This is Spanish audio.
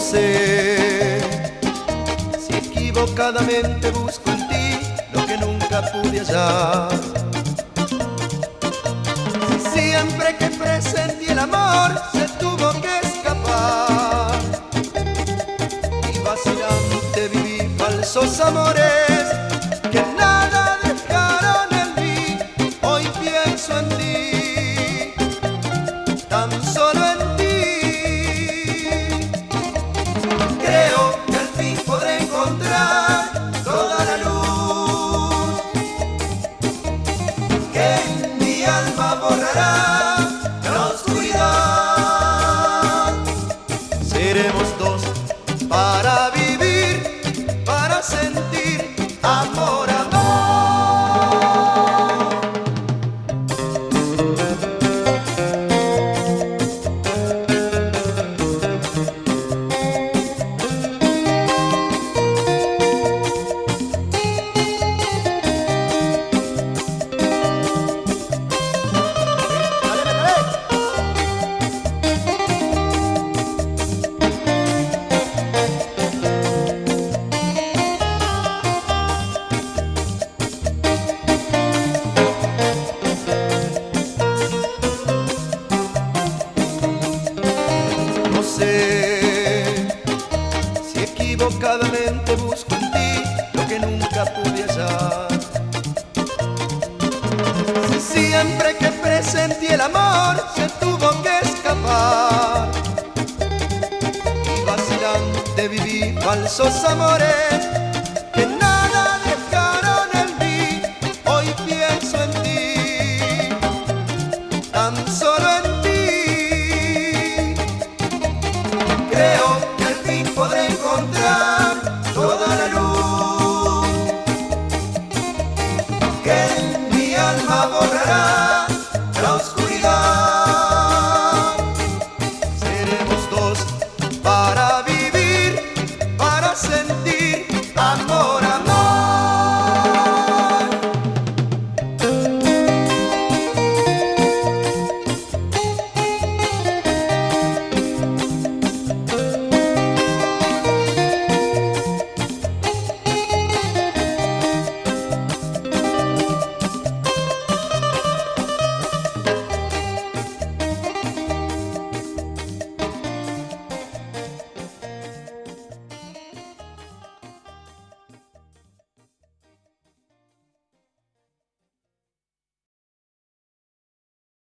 sé si equivocadamente busco en ti lo que nunca pude hallar. Si siempre que presentí el amor se tuvo que escapar y vacilante viví falsos amores que nada dejaron en mí. Hoy pienso en ti, tan solo en ti. Creo que al fin podré encontrar toda la luz que en mi alma borrará la oscuridad. Seremos dos para vivir, para sentir amor, amor. No sé si equivocadamente busco en ti lo que nunca pude hallar. Si siempre que presentí el amor se tuvo que escapar y vacilante viví falsos amores que nada dejaron en mí. Hoy pienso en ti, tan solo